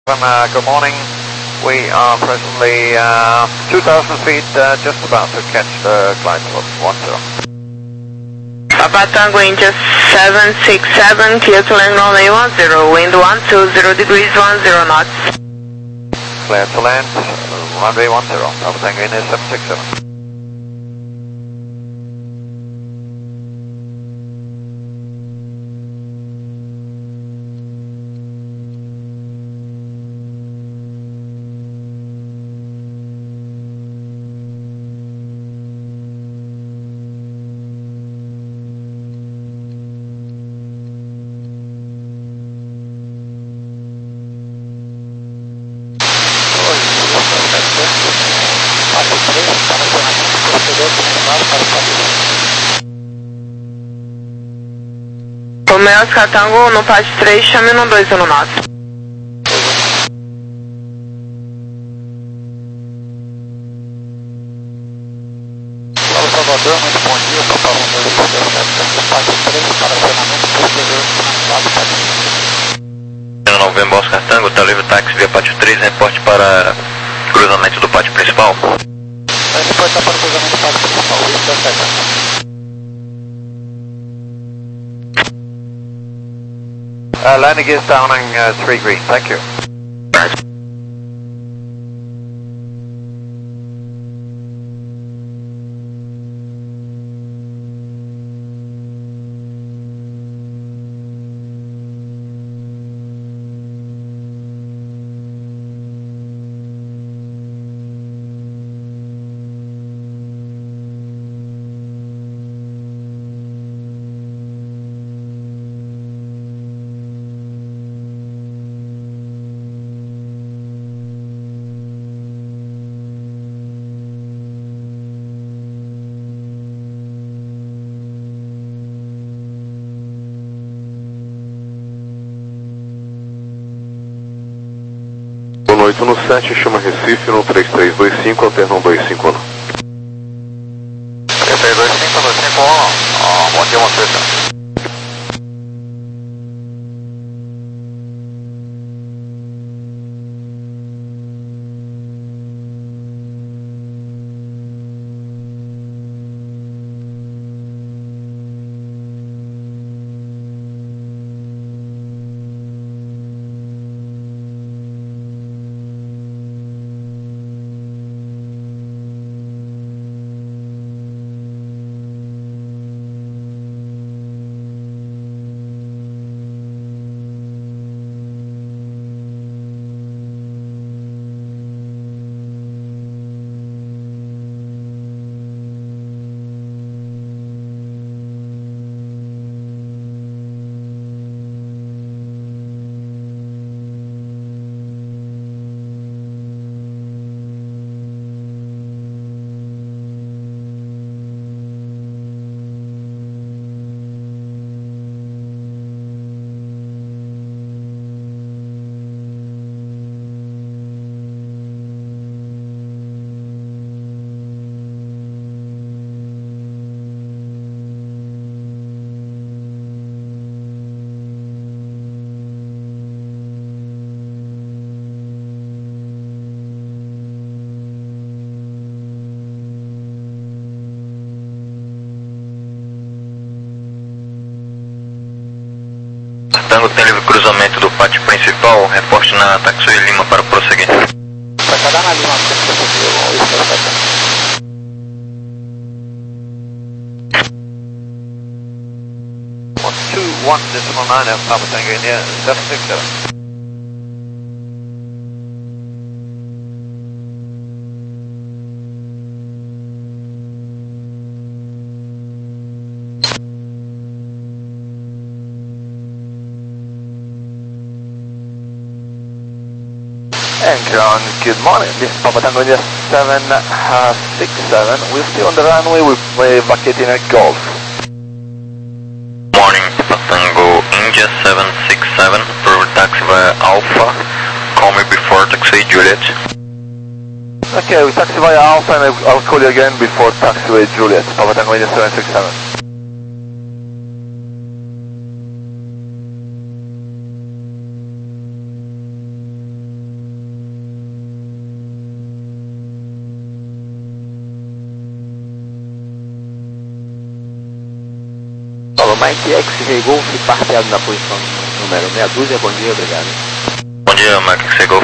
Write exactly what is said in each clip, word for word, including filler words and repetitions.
Uh, good morning. We are presently uh, two thousand feet, uh, just about to catch the glide slope. one zero. Papa Tango India seven six seven, clear to land runway one zero, wind one two zero degrees, one zero knots. Clear to land, runway one zero, Papa Tango India seven six seven. Romeo Oscar Tango no parte três, chame no dois zero knots. Paulo Salvador, muito bom dia, Papa Romeo Oscar parte três, para acionamento posterior finalizado, pátio. Novembro Oscar Tango, tá livre táxi via pátio três, reporte para cruzamento do pátio principal. Vai reportar para o cruzamento do pátio principal, isso é certo. Uh, landing is down on uh, three green, thank you. Right. Boa noite no sete, chama Recife no três três dois cinco, alterna um dois cinco um. três três dois cinco, dois cinco um, bom dia, você. Tango tem livre cruzamento do pátio principal, reporte na Taxway Lima para prosseguir. Vai cadar na Lima, two one decimal nine of Papa Tango India seven six seven. And John, good morning. This is Papa Tango India seven six seven. We're still on the runway, we're vacating at Golf. Morning, Papa Tango India seven six seven, approved taxi via Alpha. Call me before taxi Juliet. Okay, we taxi via Alpha and I'll call you again before taxiway Juliet. Papa Tango India seven six seven. Mike X-Ray Golf, parqueado na posição número meia dúzia, bom dia, obrigado. Bom dia, Mike X-Ray Golf.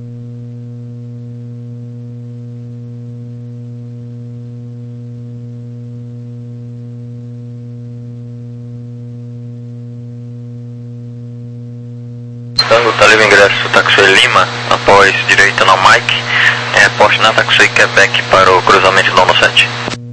Tango, tá livre ingresso Taxway Lima, após direita no Mike, tem reporte na Taxway Quebec para o cruzamento do sete.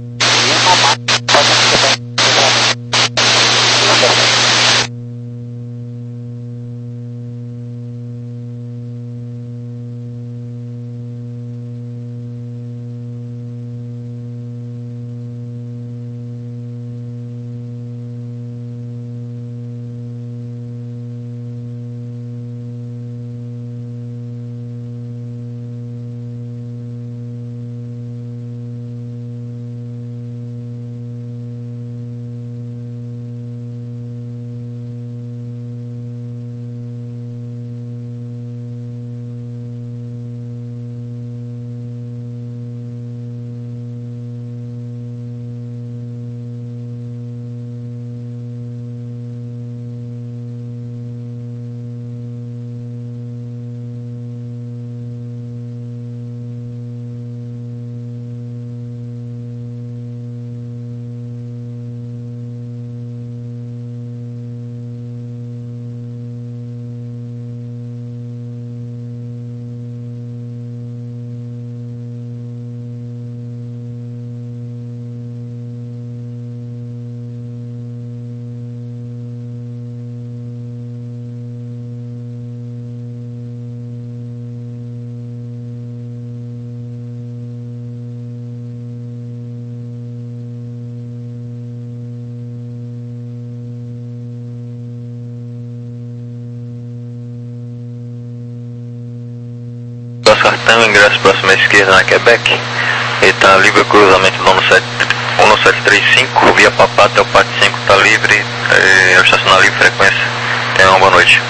Cartão, ingresso próxima esquerda na Quebec, ele está livre o cruzamento do um sete três cinco, via Papá até o Pátio cinco está livre, é, estacionar livre frequência, tenha uma boa noite.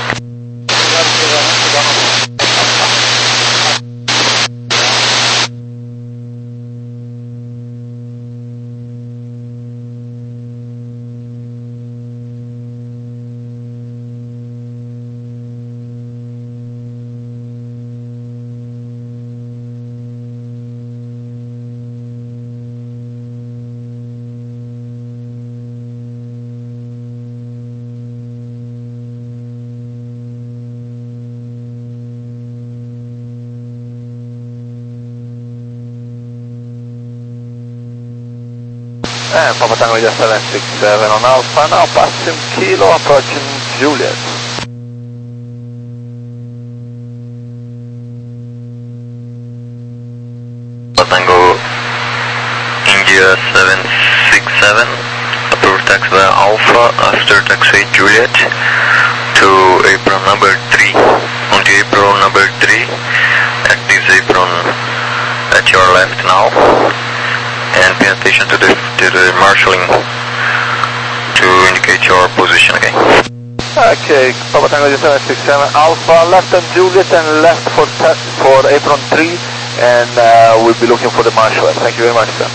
And Papa Tango India seven six seven on Alpha, now passing Kilo, approaching Juliet. Papa Tango India seven six seven, approved taxi via Alpha after taxi Juliet to apron number three. On the apron number three, at this apron at your left now. And pay attention to the, to the marshalling to indicate your position again. Okay, Papa Tango seven six seven Alpha, left on Juliet and left for for apron three, and uh, we'll be looking for the marshal. Thank you very much, sir.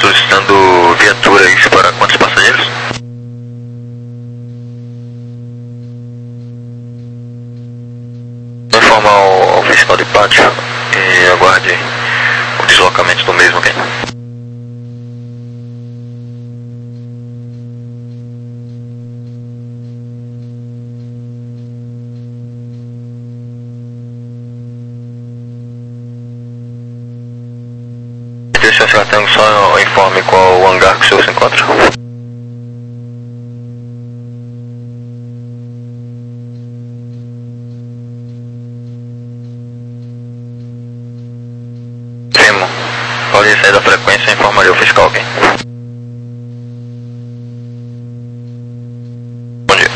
solicitando viatura, isso para quantos passageiros? Vou informar ao, ao fiscal de pátio e aguarde o deslocamento do mesmo, ok? senhor Fratango, só informe qual o hangar que o senhor se encontra. Primo, pode sair da frequência e informaria o fiscal, ok? Bom dia.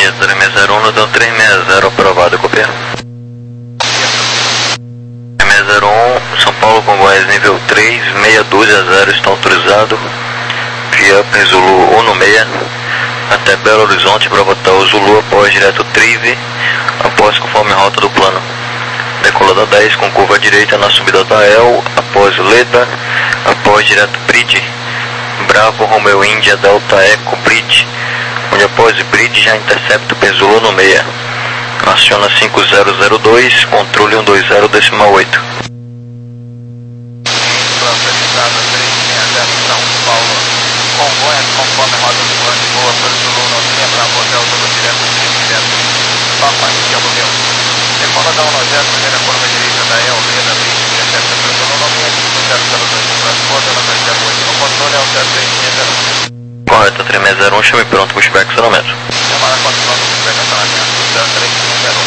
Linha três seis zero um, Newton três seis zero, aprovado, copia. três seis zero um, São Paulo, Congonhas, nível três, meia dúzia zero, está autorizado. Via Upper Zulu um no seis, até Belo Horizonte para botar o Zulu após direto Trive, após conforme rota do plano. Decolada dez com curva à direita na subida da El, após Leda, após direto Bridge, Bravo, Romeo Índia, Delta Eco, Bridge, onde após Bridge já intercepta o Zulu no seis. Aciona cinco zero zero dois, controle um dois zero decimal oito. Congonhas, conforme a rota do plano de boa, para o Zulu não tinha Bravo Hotel, todo direto, direto, Papa, Michel Romeu. Decoladão nojento, primeira curva direita da El, Leda, Bridge, intercepta para o Zulu não tinha, zero zero dois, transporte, ela dois zero oito, no controle é o zero três seis zero. Correto, três seis zero um, chame pronto, pushback, acionamento. Chamada continuando, pushback, acionamento, zero três seis zero.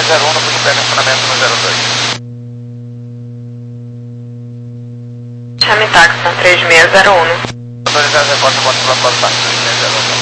zero um, puxa pega ensinamento no zero dois. Chame táxi na três seis zero um. Autorizado, reporta, bota para fora, táxi três seis zero um.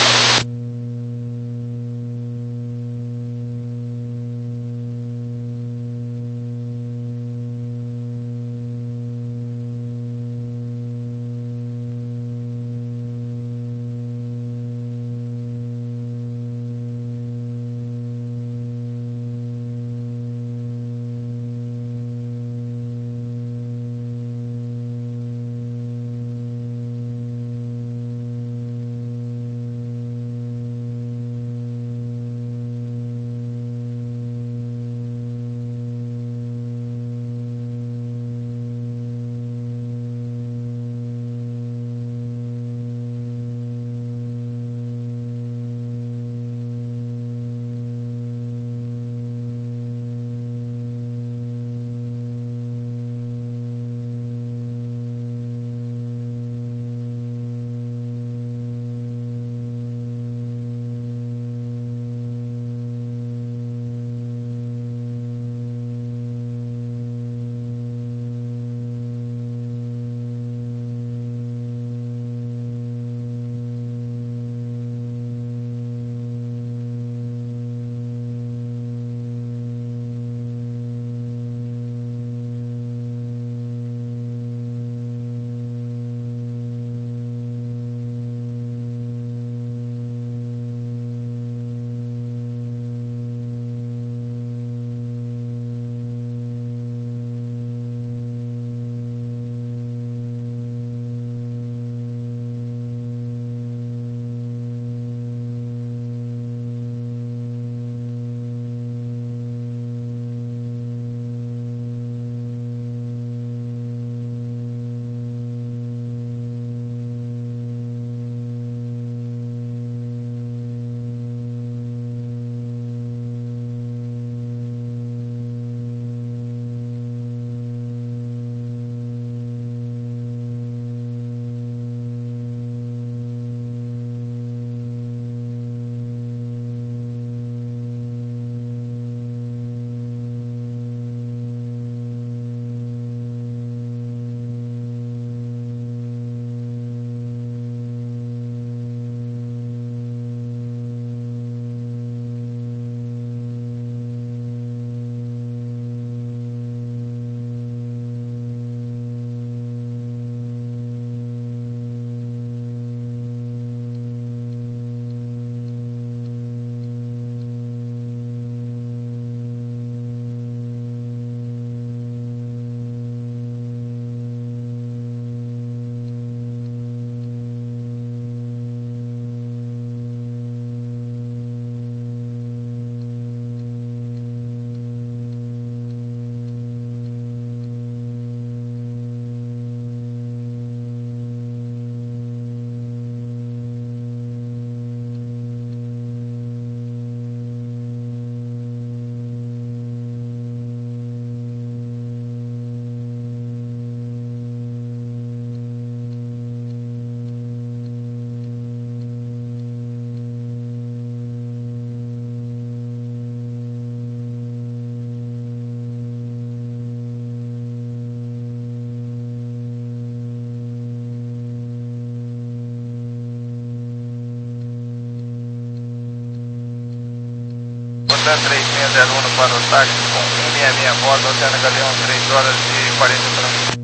Oceano três seis zero um para o táxi com um seis seis a bordo, Oceano Galeão, três horas e quarenta minutos.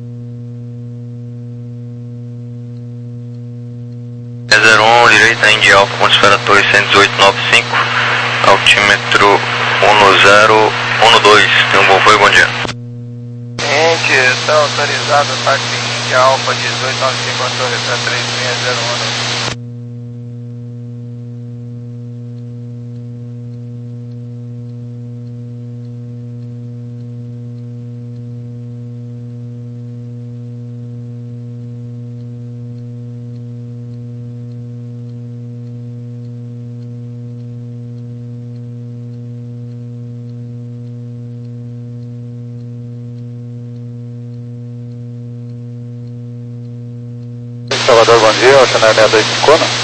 zero um, direita, Indy Alfa, com esfera Torre cento e dezoito nove cinco, altímetro um zero um dois, tem um bom foi, bom dia. Indy, está autorizado, táxi Indy Alfa dezoito nove cinco, Torre três seis zero um. Salvador, bom dia, Oceanar seis dois cinco um.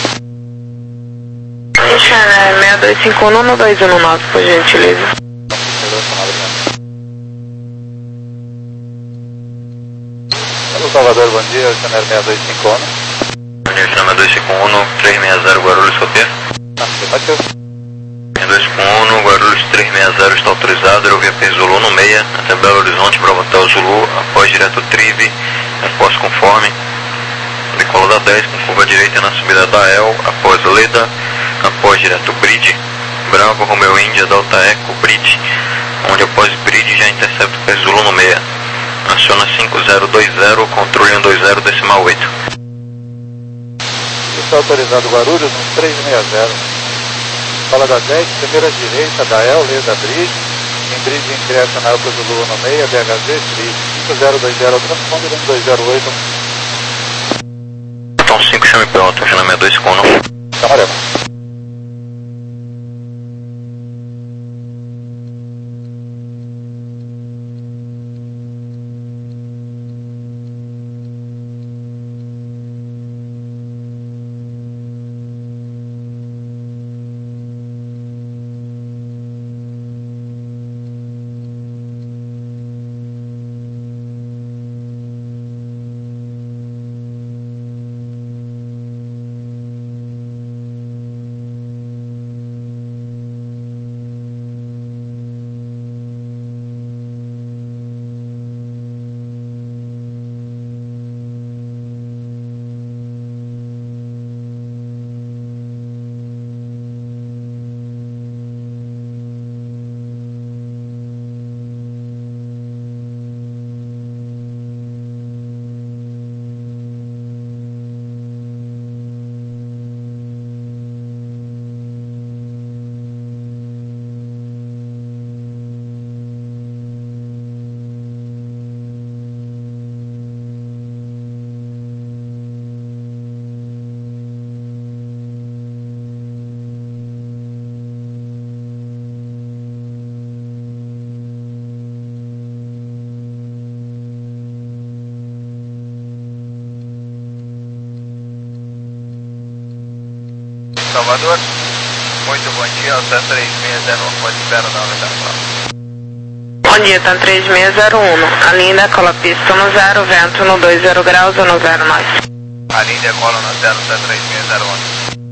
Oceanar seis dois cinco um, um dois um nove, por gentileza. Não, Salvador, bom dia, Channel seis dois cinco um. Bom dia, Channel seis dois cinco um, três seis zero, Guarulhos, Sofia. Ah, você bateu. seis dois cinco um, Guarulhos três seis zero, está autorizado, aerovia P Zulu no meia, até Belo Horizonte, Bravo Hotel Zulu, após direto Trive, após conforme, decola da dez, com curva direita na subida da El, após Leda, após direto Bridge, Bravo, Romeo Índia, Delta Eco, Bridge, onde após Bridge já intercepta P Zulu no meia. Aciona cinco zero dois zero, controle um dois zero, decimal oito. Está autorizado Guarulhos, um três seis zero. Fala da dez, primeira direita, da El, Leda, Bridge. Em Bridge ingressa na Alfa Zulu no meia, B H Z, Bridge. cinco zero dois zero, transponder um dois zero oito. Então cinco, chame pronto, Channel seis dois cinco um. Camarema. Salvador, muito bom dia, Alta três seis zero um, pode espera na unidade. Bom dia, tá três seis zero um, a linha decola pista no zero, vento no dois zero graus ou no zero nove. A linha decola no zero, tá três seis zero um.